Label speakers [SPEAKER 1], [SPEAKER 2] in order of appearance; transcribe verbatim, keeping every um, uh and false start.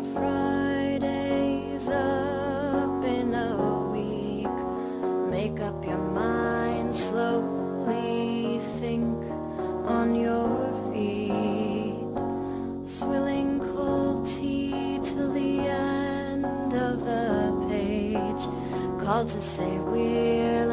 [SPEAKER 1] Friday's up in a week. Make up your mind, slowly think on your feet. Swilling cold tea till the end of the page. Called to say we're